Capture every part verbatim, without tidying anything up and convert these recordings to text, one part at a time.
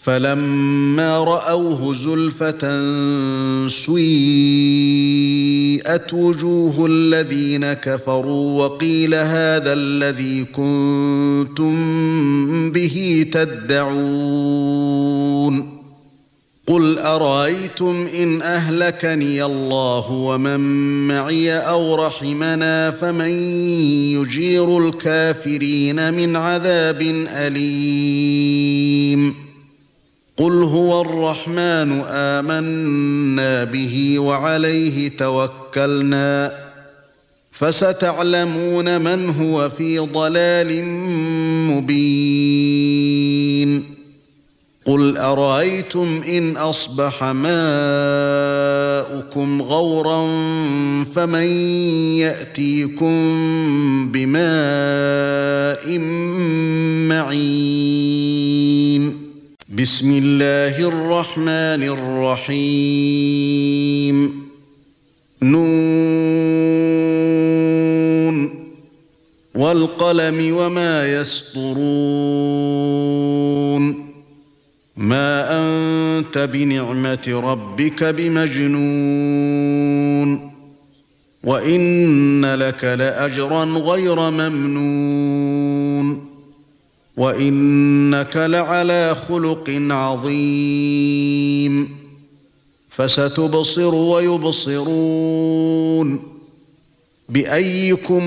فَلَمَّا رَأَوْهُ زُلْفَةً سُيِّئَتْ وُجُوهُ الَّذِينَ كَفَرُوا وَقِيلَ هَذَا الَّذِي كُنتُم بِهِ تَدَّعُونَ قُلْ أَرَأَيْتُمْ إِنْ أَهْلَكَنِيَ اللَّهُ وَمَن مَّعِيَ أَوْ رَحِمَنَا فَمَن يُجِيرُ الْكَافِرِينَ مِنْ عَذَابٍ أَلِيمٍ قُلْ هُوَ الرَّحْمَنُ آمَنَّا بِهِ وَعَلَيْهِ تَوَكَّلْنَا فَسَتَعْلَمُونَ مَنْ هُوَ فِي ضَلَالٍ مُبِينٍ قُلْ أَرَأَيْتُمْ إِنْ أَصْبَحَ مَاؤُكُمْ غَوْرًا فَمَن يَأْتِيكُم بِمَاءٍ مَّعِينٍ بسم الله الرحمن الرحيم نون والقلم وما يسطرون ما أنت بنعمة ربك بمجنون وإن لك لأجرا غير ممنون وَإِنَّكَ لَعَلَى خُلُقٍ عَظِيمٍ فَسَتُبْصِرُ وَيُبْصِرُونَ بِأَيِّكُمُ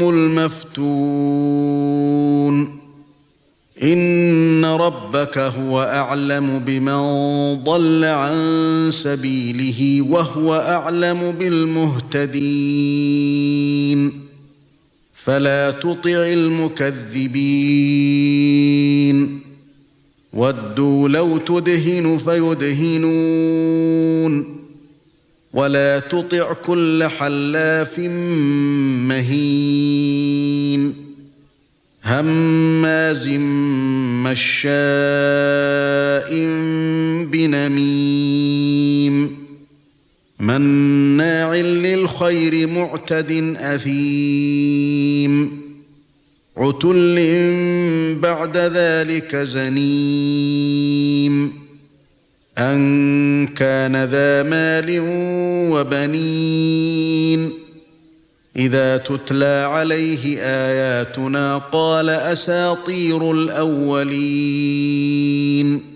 الْمَفْتُونُ إِنَّ رَبَّكَ هُوَ أَعْلَمُ بِمَنْ ضَلَّ عَن سَبِيلِهِ وَهُوَ أَعْلَمُ بِالْمُهْتَدِينَ فَلَا تُطِعِ الْمُكَذِّبِينَ وَدُّوا لَوْ تُدْهِنُ فَيُدْهِنُونَ وَلَا تُطِعْ كُلَّ حَلَّافٍ مَّهِينٍ هَمَّازٍ مَّشَّاءٍ بِنَمِيمٍ مَّنَّاعٍ لِّلْخَيْرِ مُعْتَدٍ أَثِيمٍ عُتُلٍّ بَعْدَ ذَلِكَ زَنِيمٍ أَن كَانَ ذَا مَالٍ وَبَنِينَ إِذَا تُتْلَى عَلَيْهِ آيَاتُنَا قَالَ أَسَاطِيرُ الْأَوَّلِينَ